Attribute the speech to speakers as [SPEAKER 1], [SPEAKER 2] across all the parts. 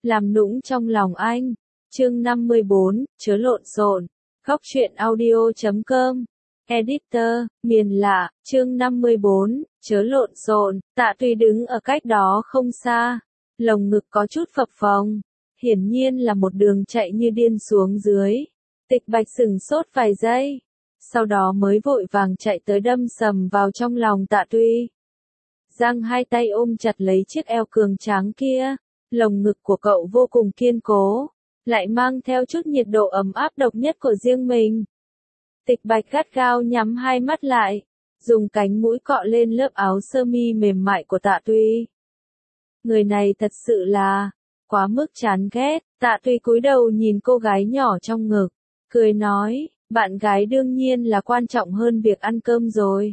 [SPEAKER 1] làm nũng trong lòng anh. Chương 54, chớ lộn xộn. Góc truyện audio.com. Editor, miền lạ, chương 54, chớ lộn xộn. Tạ Tuy đứng ở cách đó không xa, lồng ngực có chút phập phồng, hiển nhiên là một đường chạy như điên xuống dưới. Tịch Bạch sửng sốt vài giây, sau đó mới vội vàng chạy tới đâm sầm vào trong lòng Tạ Tuy. Giang hai tay ôm chặt lấy chiếc eo cường tráng kia, lồng ngực của cậu vô cùng kiên cố, lại mang theo chút nhiệt độ ấm áp độc nhất của riêng mình. Tịch Bạch gắt gao nhắm hai mắt lại, dùng cánh mũi cọ lên lớp áo sơ mi mềm mại của Tạ Tuy. Người này thật sự là quá mức chán ghét. Tạ Tuy cúi đầu nhìn cô gái nhỏ trong ngực, cười nói, bạn gái đương nhiên là quan trọng hơn việc ăn cơm rồi.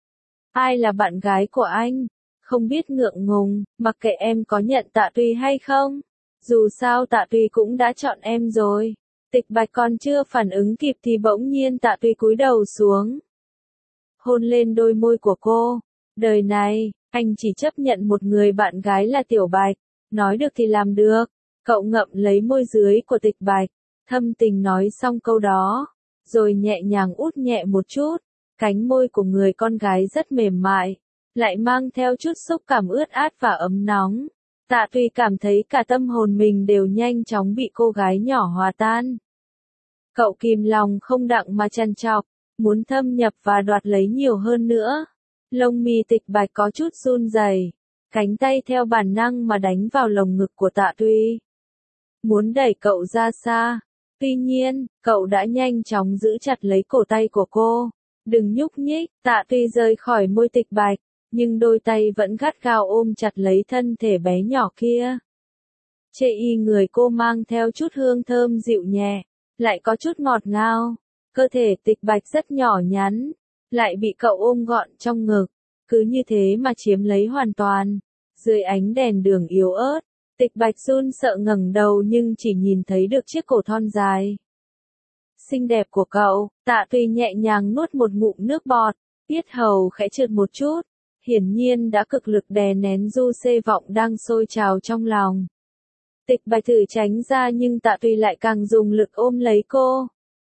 [SPEAKER 1] Ai là bạn gái của anh? Không biết ngượng ngùng, mặc kệ em có nhận Tạ Tuy hay không. Dù sao Tạ Tuy cũng đã chọn em rồi. Tịch Bạch còn chưa phản ứng kịp thì bỗng nhiên Tạ Tuy cúi đầu xuống, hôn lên đôi môi của cô. Đời này, anh chỉ chấp nhận một người bạn gái là Tiểu Bạch. Nói được thì làm được. Cậu ngậm lấy môi dưới của Tịch Bạch, thâm tình nói xong câu đó, rồi nhẹ nhàng út nhẹ một chút. Cánh môi của người con gái rất mềm mại, lại mang theo chút xúc cảm ướt át và ấm nóng. Tạ Tuy cảm thấy cả tâm hồn mình đều nhanh chóng bị cô gái nhỏ hòa tan. Cậu kìm lòng không đặng mà trằn trọc, muốn thâm nhập và đoạt lấy nhiều hơn nữa. Lông mi Tịch Bạch có chút run rẩy, cánh tay theo bản năng mà đánh vào lồng ngực của Tạ Tuy, muốn đẩy cậu ra xa. Tuy nhiên, cậu đã nhanh chóng giữ chặt lấy cổ tay của cô. Đừng nhúc nhích. Tạ Tuy rời khỏi môi Tịch Bạch, nhưng đôi tay vẫn gắt gao ôm chặt lấy thân thể bé nhỏ kia. Chê y người cô mang theo chút hương thơm dịu nhẹ, lại có chút ngọt ngào. Cơ thể Tịch Bạch rất nhỏ nhắn, lại bị cậu ôm gọn trong ngực, cứ như thế mà chiếm lấy hoàn toàn. Dưới ánh đèn đường yếu ớt, Tịch Bạch run sợ ngẩng đầu nhưng chỉ nhìn thấy được chiếc cổ thon dài xinh đẹp của cậu. Tạ Tuy nhẹ nhàng nuốt một ngụm nước bọt, yết hầu khẽ trượt một chút, hiển nhiên đã cực lực đè nén du xê vọng đang sôi trào trong lòng. Tịch Bạch thử tránh ra nhưng Tạ Tuy lại càng dùng lực ôm lấy cô.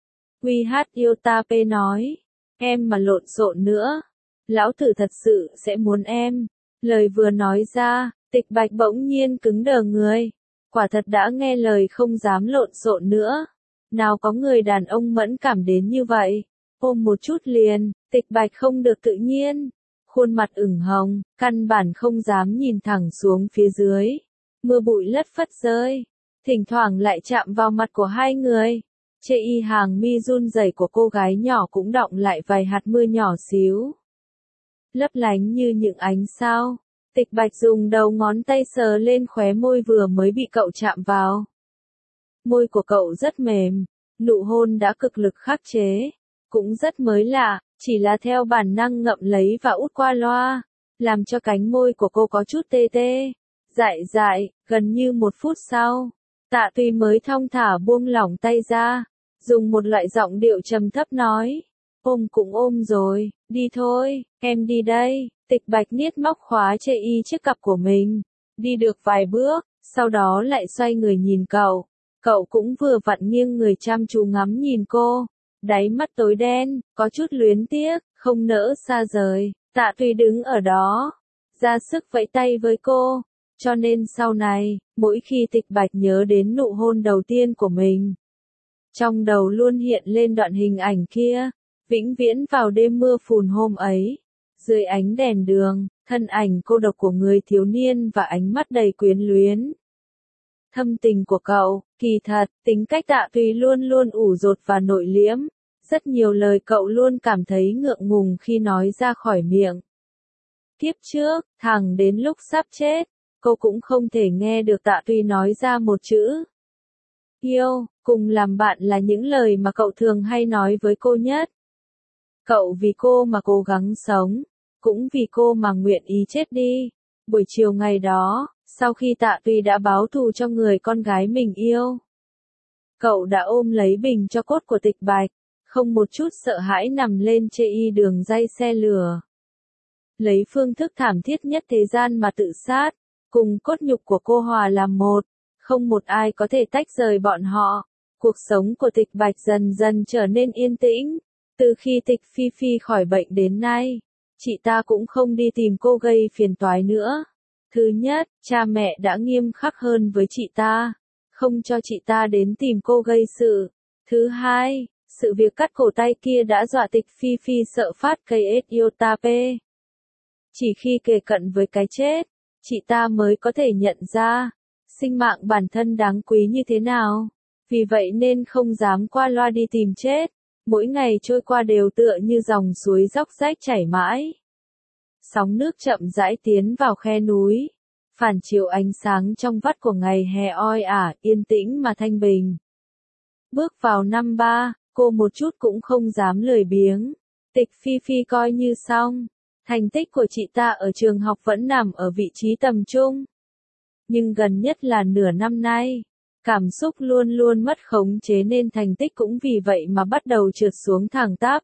[SPEAKER 1] Yotap nói, em mà lộn xộn nữa, lão tử thật sự sẽ muốn em. Lời vừa nói ra, Tịch Bạch bỗng nhiên cứng đờ người, quả thật đã nghe lời không dám lộn xộn nữa. Nào có người đàn ông mẫn cảm đến như vậy, ôm một chút liền. Tịch Bạch không được tự nhiên, khuôn mặt ửng hồng, căn bản không dám nhìn thẳng xuống phía dưới. Mưa bụi lất phất rơi, thỉnh thoảng lại chạm vào mặt của hai người. Chê y hàng mi run rẩy của cô gái nhỏ cũng đọng lại vài hạt mưa nhỏ xíu, lấp lánh như những ánh sao. Tịch Bạch dùng đầu ngón tay sờ lên khóe môi vừa mới bị cậu chạm vào. Môi của cậu rất mềm, nụ hôn đã cực lực khắc chế, cũng rất mới lạ, chỉ là theo bản năng ngậm lấy và út qua loa, làm cho cánh môi của cô có chút tê tê, dại dại. Gần như một phút sau, Tạ Tuy mới thong thả buông lỏng tay ra, dùng một loại giọng điệu trầm thấp nói, ôm cũng ôm rồi, đi thôi, em đi đây. Tịch Bạch niết móc khóa chê y chiếc cặp của mình, đi được vài bước, sau đó lại xoay người nhìn cậu. Cậu cũng vừa vặn nghiêng người chăm chú ngắm nhìn cô, đáy mắt tối đen, có chút luyến tiếc, không nỡ xa rời. Tạ Tuy đứng ở đó, ra sức vẫy tay với cô, cho nên sau này, mỗi khi Tịch Bạch nhớ đến nụ hôn đầu tiên của mình, trong đầu luôn hiện lên đoạn hình ảnh kia, vĩnh viễn vào đêm mưa phùn hôm ấy, dưới ánh đèn đường, thân ảnh cô độc của người thiếu niên và ánh mắt đầy quyến luyến. Thâm tình của cậu, kỳ thật, tính cách Tạ Tuy luôn luôn ủ dột và nội liễm, rất nhiều lời cậu luôn cảm thấy ngượng ngùng khi nói ra khỏi miệng. Kiếp trước, thẳng đến lúc sắp chết, cô cũng không thể nghe được Tạ Tuy nói ra một chữ yêu. Cùng làm bạn là những lời mà cậu thường hay nói với cô nhất. Cậu vì cô mà cố gắng sống, cũng vì cô mà nguyện ý chết đi. Buổi chiều ngày đó, sau khi Tạ Tuy đã báo thù cho người con gái mình yêu, cậu đã ôm lấy bình cho cốt của Tịch Bạch, không một chút sợ hãi nằm lên chê y đường ray xe lửa. Lấy phương thức thảm thiết nhất thế gian mà tự sát, cùng cốt nhục của cô hòa làm một, Không một ai có thể tách rời bọn họ. Cuộc sống của Tịch Bạch dần dần trở nên yên tĩnh. Từ khi Tịch Phi Phi khỏi bệnh đến nay, chị ta cũng không đi tìm cô gây phiền toái nữa. Thứ nhất, cha mẹ đã nghiêm khắc hơn với chị ta, không cho chị ta đến tìm cô gây sự. Thứ hai, sự việc cắt cổ tay kia đã dọa Tịch Phi Phi sợ phát cây iota p. Chỉ khi kề cận với cái chết, chị ta mới có thể nhận ra, sinh mạng bản thân đáng quý như thế nào. Vì vậy nên không dám qua loa đi tìm chết. Mỗi ngày trôi qua đều tựa như dòng suối róc rách chảy mãi. Sóng nước chậm rãi tiến vào khe núi, phản chiếu ánh sáng trong vắt của ngày hè oi ả, yên tĩnh mà thanh bình. Bước vào năm 3, cô một chút cũng không dám lười biếng. Tịch Phi Phi coi như xong. Thành tích của chị ta ở trường học vẫn nằm ở vị trí tầm trung. Nhưng gần nhất là nửa năm nay, cảm xúc luôn luôn mất khống chế nên thành tích cũng vì vậy mà bắt đầu trượt xuống thẳng tắp.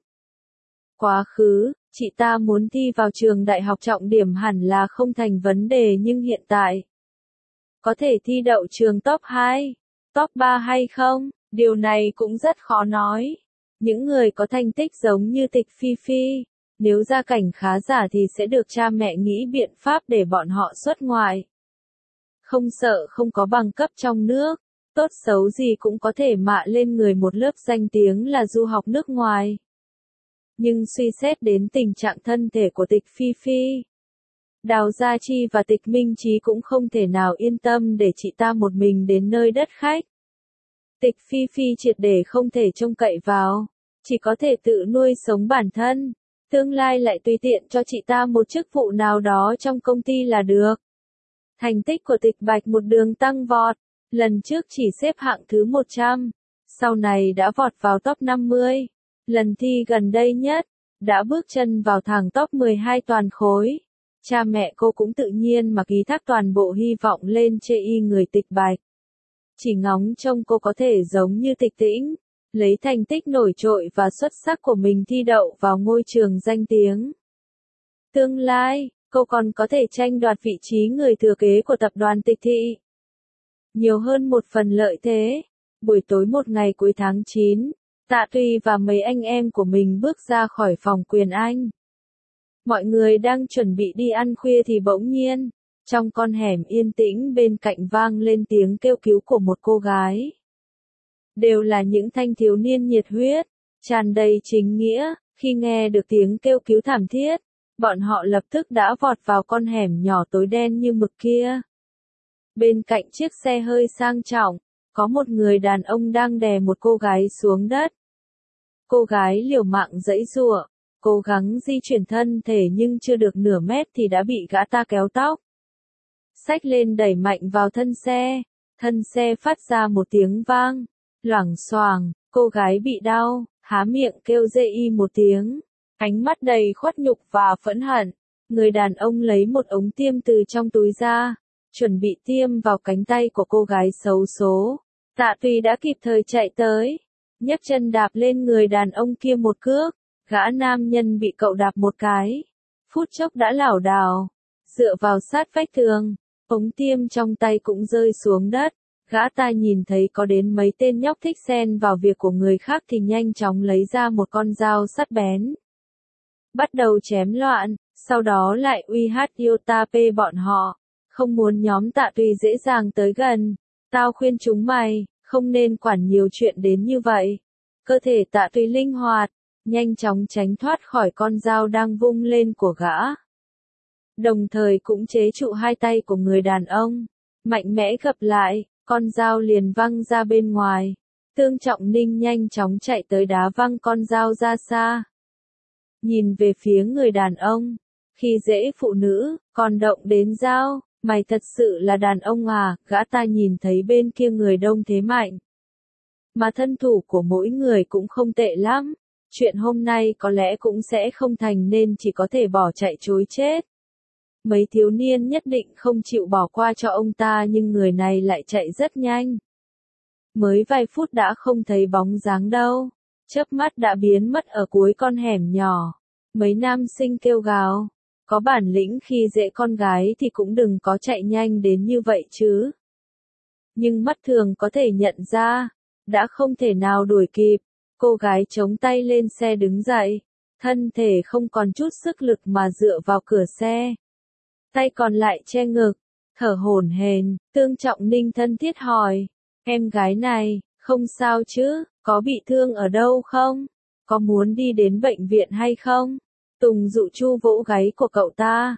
[SPEAKER 1] Quá khứ, chị ta muốn thi vào trường đại học trọng điểm hẳn là không thành vấn đề nhưng hiện tại, có thể thi đậu trường top 2, top 3 hay không, điều này cũng rất khó nói. Những người có thành tích giống như Tịch Phi Phi, nếu gia cảnh khá giả thì sẽ được cha mẹ nghĩ biện pháp để bọn họ xuất ngoại. Không sợ không có bằng cấp trong nước, tốt xấu gì cũng có thể mạ lên người một lớp danh tiếng là du học nước ngoài. Nhưng suy xét đến tình trạng thân thể của Tịch Phi Phi, Đào Gia Chi và Tịch Minh Chí cũng không thể nào yên tâm để chị ta một mình đến nơi đất khách. Tịch Phi Phi triệt để không thể trông cậy vào, chỉ có thể tự nuôi sống bản thân, tương lai lại tùy tiện cho chị ta một chức vụ nào đó trong công ty là được. Thành tích của Tịch Bạch một đường tăng vọt, lần trước chỉ xếp hạng thứ 100, sau này đã vọt vào top 50. Lần thi gần đây nhất, đã bước chân vào thẳng top 12 toàn khối. Cha mẹ cô cũng tự nhiên mà ký thác toàn bộ hy vọng lên chê y người Tịch Bạch. Chỉ ngóng trông cô có thể giống như Tịch Tĩnh, lấy thành tích nổi trội và xuất sắc của mình thi đậu vào ngôi trường danh tiếng. Tương lai, cô còn có thể tranh đoạt vị trí người thừa kế của tập đoàn Tịch Thị. Nhiều hơn một phần lợi thế. Buổi tối một ngày cuối tháng 9, Tạ Tùy và mấy anh em của mình bước ra khỏi phòng Quyền Anh. Mọi người đang chuẩn bị đi ăn khuya thì bỗng nhiên, trong con hẻm yên tĩnh bên cạnh vang lên tiếng kêu cứu của một cô gái. Đều là những thanh thiếu niên nhiệt huyết, tràn đầy chính nghĩa, khi nghe được tiếng kêu cứu thảm thiết, bọn họ lập tức đã vọt vào con hẻm nhỏ tối đen như mực kia. Bên cạnh chiếc xe hơi sang trọng, có một người đàn ông đang đè một cô gái xuống đất. Cô gái liều mạng giãy giụa, cố gắng di chuyển thân thể nhưng chưa được nửa mét thì đã bị gã ta kéo tóc. Xách lên đẩy mạnh vào thân xe phát ra một tiếng vang, loảng xoảng, cô gái bị đau, há miệng kêu dê y một tiếng, ánh mắt đầy khuất nhục và phẫn hận. Người đàn ông lấy một ống tiêm từ trong túi ra, chuẩn bị tiêm vào cánh tay của cô gái xấu số. Tạ Tùy đã kịp thời chạy tới, nhấc chân đạp lên người đàn ông kia một cước, gã nam nhân bị cậu đạp một cái, phút chốc đã lảo đảo, dựa vào sát vách tường, ống tiêm trong tay cũng rơi xuống đất. Gã ta nhìn thấy có đến mấy tên nhóc thích xen vào việc của người khác thì nhanh chóng lấy ra một con dao sắc bén. Bắt đầu chém loạn, sau đó lại uy hát iota p bọn họ, không muốn nhóm Tạ Tùy dễ dàng tới gần. Tao khuyên chúng mày, không nên quản nhiều chuyện đến như vậy. Cơ thể Tạ Tùy linh hoạt, nhanh chóng tránh thoát khỏi con dao đang vung lên của gã. Đồng thời cũng chế trụ hai tay của người đàn ông, mạnh mẽ gập lại, con dao liền văng ra bên ngoài. Tương Trọng Ninh nhanh chóng chạy tới đá văng con dao ra xa. Nhìn về phía người đàn ông, khi dễ phụ nữ, còn động đến dao, mày thật sự là đàn ông à, gã ta nhìn thấy bên kia người đông thế mạnh. Mà thân thủ của mỗi người cũng không tệ lắm, chuyện hôm nay có lẽ cũng sẽ không thành nên chỉ có thể bỏ chạy trối chết. Mấy thiếu niên nhất định không chịu bỏ qua cho ông ta nhưng người này lại chạy rất nhanh. Mới vài phút đã không thấy bóng dáng đâu, chớp mắt đã biến mất ở cuối con hẻm nhỏ. Mấy nam sinh kêu gào, có bản lĩnh khi dễ con gái thì cũng đừng có chạy nhanh đến như vậy chứ. nhưng mắt thường có thể nhận ra, đã không thể nào đuổi kịp. Cô gái chống tay lên xe đứng dậy, thân thể không còn chút sức lực mà dựa vào cửa xe. Tay còn lại che ngực, thở hổn hển. Tương Trọng Ninh thân thiết hỏi, em gái này, không sao chứ, có bị thương ở đâu không? Có muốn đi đến bệnh viện hay không? Tùng Dụ Chu vỗ gáy của cậu ta.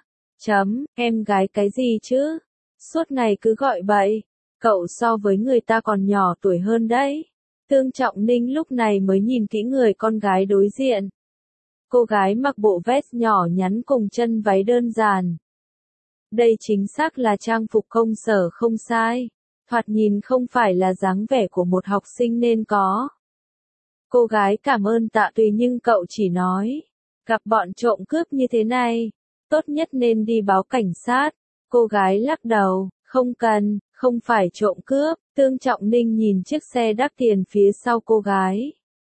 [SPEAKER 1] Em gái cái gì chứ? Suốt ngày cứ gọi bậy. Cậu so với người ta còn nhỏ tuổi hơn đấy. Tương Trọng Ninh lúc này mới nhìn kỹ người con gái đối diện. Cô gái mặc bộ vest nhỏ nhắn cùng chân váy đơn giản. Đây chính xác là trang phục công sở không sai. Thoạt nhìn không phải là dáng vẻ của một học sinh nên có. Cô gái cảm ơn Tạ Tùy nhưng cậu chỉ nói, gặp bọn trộm cướp như thế này, tốt nhất nên đi báo cảnh sát. Cô gái lắc đầu, không cần, không phải trộm cướp. Tương Trọng Ninh nhìn chiếc xe đắt tiền phía sau cô gái.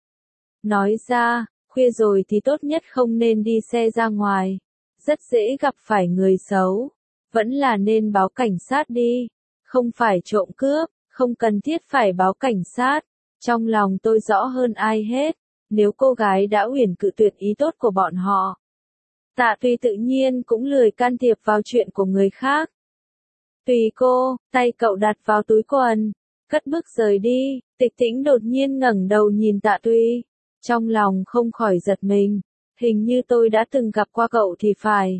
[SPEAKER 1] Nói ra, khuya rồi thì tốt nhất không nên đi xe ra ngoài. Rất dễ gặp phải người xấu. Vẫn là nên báo cảnh sát đi. Không phải trộm cướp, không cần thiết phải báo cảnh sát. Trong lòng tôi rõ hơn ai hết. Nếu cô gái đã uyển cự tuyệt ý tốt của bọn họ. Tạ Tùy tự nhiên cũng lười can thiệp vào chuyện của người khác. Tùy cô, tay cậu đặt vào túi quần, cất bước rời đi. Tịch Tĩnh đột nhiên ngẩng đầu nhìn Tạ Tùy, trong lòng không khỏi giật mình. Hình như tôi đã từng gặp qua cậu thì phải.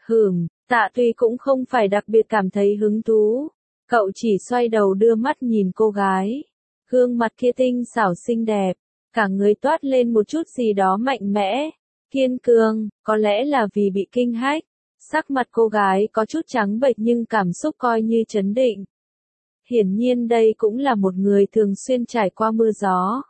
[SPEAKER 1] Tạ Tùy cũng không phải đặc biệt cảm thấy hứng thú. Cậu chỉ xoay đầu đưa mắt nhìn cô gái. Gương mặt kia tinh xảo xinh đẹp, cả người toát lên một chút gì đó mạnh mẽ, kiên cường, có lẽ là vì bị kinh hách. Sắc mặt cô gái có chút trắng bệch nhưng cảm xúc coi như trấn định. Hiển nhiên đây cũng là một người thường xuyên trải qua mưa gió.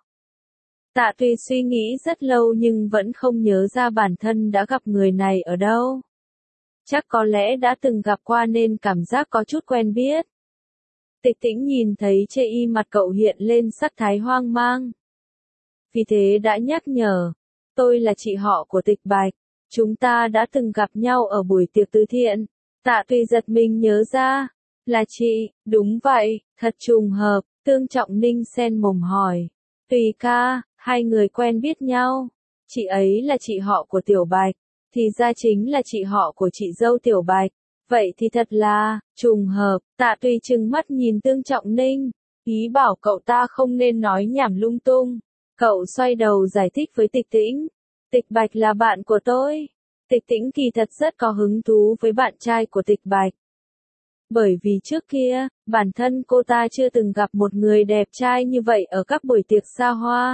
[SPEAKER 1] Tạ Tùy suy nghĩ rất lâu nhưng vẫn không nhớ ra bản thân đã gặp người này ở đâu. Chắc có lẽ đã từng gặp qua nên cảm giác có chút quen biết. Tịch Tĩnh nhìn thấy chê y mặt cậu hiện lên sắc thái hoang mang. Vì thế đã nhắc nhở, tôi là chị họ của Tịch Bạch, chúng ta đã từng gặp nhau ở buổi tiệc từ thiện. Tạ Tùy giật mình nhớ ra, là chị, đúng vậy, thật trùng hợp. Tương Trọng Ninh xen mồm hỏi, Tùy ca, hai người quen biết nhau, chị ấy là chị họ của Tiểu Bạch, thì ra chính là chị họ của chị dâu Tiểu Bạch. Vậy thì thật là, trùng hợp. Tạ Tùy trừng mắt nhìn Tương Trọng Ninh, ý bảo cậu ta không nên nói nhảm lung tung. Cậu xoay đầu giải thích với Tịch Tĩnh, Tịch Bạch là bạn của tôi. Tịch Tĩnh kỳ thật rất có hứng thú với bạn trai của Tịch Bạch. Bởi vì trước kia, bản thân cô ta chưa từng gặp một người đẹp trai như vậy ở các buổi tiệc xa hoa.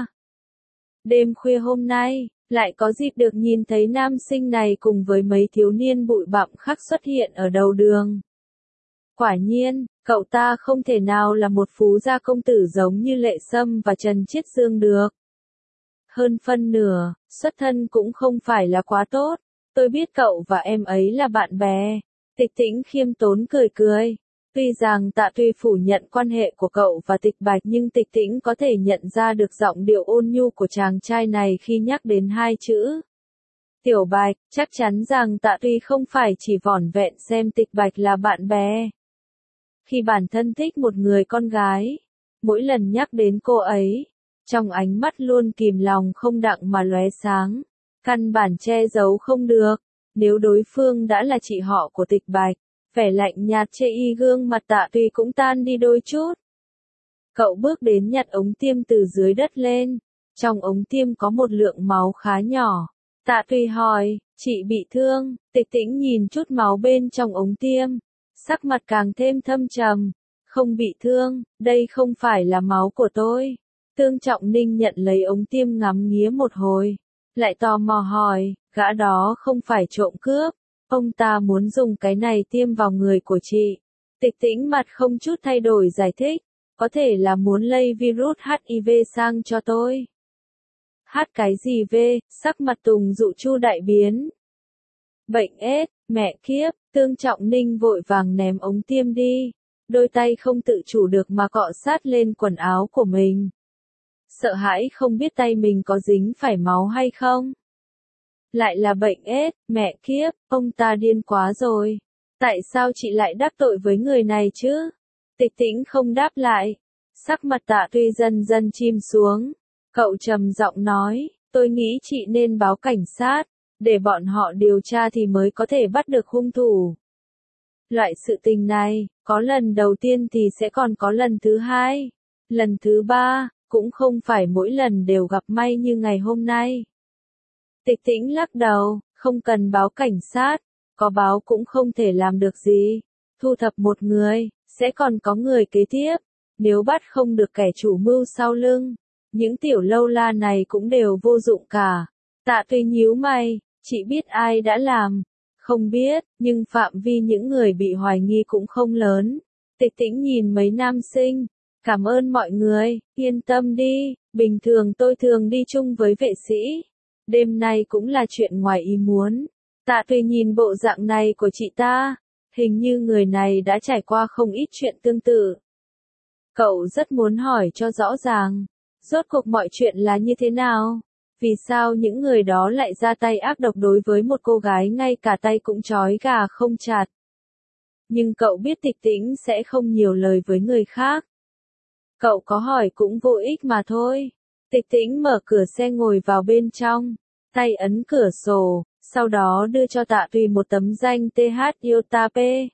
[SPEAKER 1] Đêm khuya hôm nay, lại có dịp được nhìn thấy nam sinh này cùng với mấy thiếu niên bụi bặm khác xuất hiện ở đầu đường. Quả nhiên, cậu ta không thể nào là một phú gia công tử giống như Lệ Sâm và Trần Chiết Dương được. Hơn phân nửa, xuất thân cũng không phải là quá tốt. Tôi biết cậu và em ấy là bạn bè. Tịch Tĩnh khiêm tốn cười cười. Tuy rằng Tạ Tùy phủ nhận quan hệ của cậu và Tịch Bạch nhưng Tịch Tĩnh có thể nhận ra được giọng điệu ôn nhu của chàng trai này khi nhắc đến hai chữ Tiểu Bạch, chắc chắn rằng Tạ Tùy không phải chỉ vỏn vẹn xem Tịch Bạch là bạn bè. Khi bản thân thích một người con gái, mỗi lần nhắc đến cô ấy, trong ánh mắt luôn kìm lòng không đặng mà lóe sáng, căn bản che giấu không được. Nếu đối phương đã là chị họ của Tịch Bạch, vẻ lạnh nhạt chê y gương mặt Tạ Tùy cũng tan đi đôi chút. Cậu bước đến nhặt ống tiêm từ dưới đất lên, trong ống tiêm có một lượng máu khá nhỏ. Tạ Tùy hỏi, chị bị thương? Tịch Tĩnh nhìn chút máu bên trong ống tiêm, sắc mặt càng thêm thâm trầm. Không bị thương, đây không phải là máu của tôi. Tương Trọng Ninh nhận lấy ống tiêm ngắm nghía một hồi, lại tò mò hỏi, gã đó không phải trộm cướp, ông ta muốn dùng cái này tiêm vào người của chị. Tịch Tĩnh mặt không chút thay đổi giải thích, có thể là muốn lây virus HIV sang cho tôi. Hát cái gì về, sắc mặt Tùng Dụ Chu đại biến. Bệnh AIDS, mẹ kiếp, Tương Trọng Ninh vội vàng ném ống tiêm đi, đôi tay không tự chủ được mà cọ sát lên quần áo của mình. Sợ hãi không biết tay mình có dính phải máu hay không. Lại là bệnh AIDS, mẹ kiếp, ông ta điên quá rồi. Tại sao chị lại đắc tội với người này chứ? Tịch Tĩnh không đáp lại. Sắc mặt Tạ Tuy dần dần chìm xuống. Cậu trầm giọng nói, tôi nghĩ chị nên báo cảnh sát, để bọn họ điều tra thì mới có thể bắt được hung thủ. Loại sự tình này, có lần đầu tiên thì sẽ còn có lần thứ hai, lần thứ ba, cũng không phải mỗi lần đều gặp may như ngày hôm nay. Tịch Tĩnh lắc đầu, không cần báo cảnh sát, có báo cũng không thể làm được gì. Thu thập một người, sẽ còn có người kế tiếp. Nếu bắt không được kẻ chủ mưu sau lưng, những tiểu lâu la này cũng đều vô dụng cả. Tạ Tuy nhíu mày, chị biết ai đã làm? Không biết, nhưng phạm vi những người bị hoài nghi cũng không lớn. Tịch Tĩnh nhìn mấy nam sinh, cảm ơn mọi người, yên tâm đi, bình thường tôi thường đi chung với vệ sĩ. Đêm nay cũng là chuyện ngoài ý muốn. Tạ Tuy nhìn bộ dạng này của chị ta, hình như người này đã trải qua không ít chuyện tương tự. Cậu rất muốn hỏi cho rõ ràng, rốt cuộc mọi chuyện là như thế nào? Vì sao những người đó lại ra tay ác độc đối với một cô gái ngay cả tay cũng trói gà không chặt? Nhưng cậu biết Tịch Tĩnh sẽ không nhiều lời với người khác. Cậu có hỏi cũng vô ích mà thôi. Tịch Tĩnh mở cửa xe ngồi vào bên trong, tay ấn cửa sổ, sau đó đưa cho Tạ Tuy một tấm danh TH Yotape.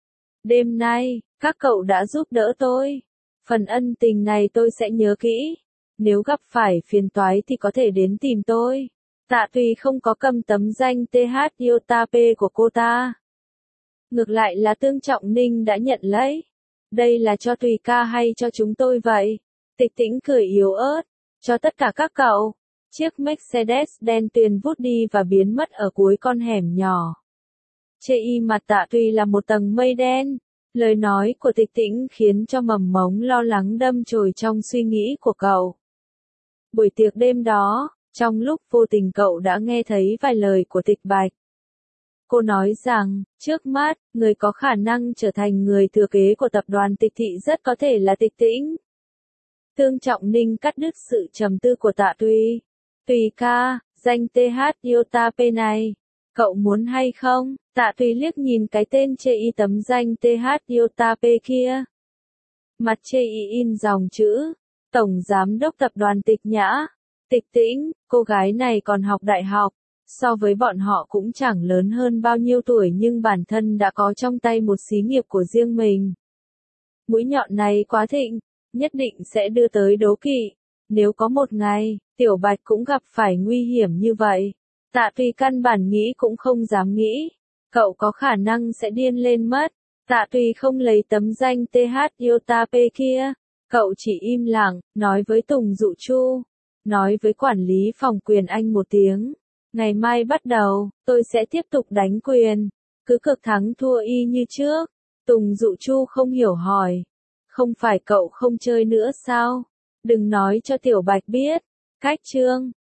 [SPEAKER 1] Đêm nay, các cậu đã giúp đỡ tôi. Phần ân tình này tôi sẽ nhớ kỹ. Nếu gặp phải phiền toái thì có thể đến tìm tôi. Tạ Tuy không có cầm tấm danh TH Yotape của cô ta. Ngược lại là Tương Trọng Ninh đã nhận lấy. Đây là cho Tùy ca hay cho chúng tôi vậy? Tịch Tĩnh cười yếu ớt. Cho tất cả các cậu. Chiếc Mercedes đen tuyền vút đi và biến mất ở cuối con hẻm nhỏ. Trên y mặt Tạ Tuy là một tầng mây đen. Lời nói của Tịch Tĩnh khiến cho mầm mống lo lắng đâm chồi trong suy nghĩ của cậu. Buổi tiệc đêm đó, trong lúc vô tình cậu đã nghe thấy vài lời của Tịch Bạch. Cô nói rằng, trước mắt, người có khả năng trở thành người thừa kế của tập đoàn Tịch Thị rất có thể là Tịch Tĩnh. Tương Trọng Ninh cắt đứt sự trầm tư của Tạ Tuy. Tùy ca, danh TH Yotape này, cậu muốn hay không? Tạ Tuy liếc nhìn cái tên chê y tấm danh TH Yotape kia. Mặt chê y in dòng chữ, Tổng Giám đốc Tập đoàn Tịch Nhã. Tịch Tĩnh, cô gái này còn học đại học, so với bọn họ cũng chẳng lớn hơn bao nhiêu tuổi nhưng bản thân đã có trong tay một xí nghiệp của riêng mình. Mũi nhọn này quá thịnh, nhất định sẽ đưa tới đố kỵ. Nếu có một ngày, Tiểu Bạch cũng gặp phải nguy hiểm như vậy, Tạ Tuy căn bản nghĩ cũng không dám nghĩ. Cậu có khả năng sẽ điên lên mất. Tạ Tuy không lấy tấm danh TH Yotape kia. Cậu chỉ im lặng, nói với Tùng Dụ Chu, nói với quản lý phòng quyền Anh một tiếng. Ngày mai bắt đầu, tôi sẽ tiếp tục đánh quyền. Cứ cực thắng thua y như trước. Tùng Dụ Chu không hiểu hỏi. Không phải cậu không chơi nữa sao? Đừng nói cho Tiểu Bạch biết. Cách chương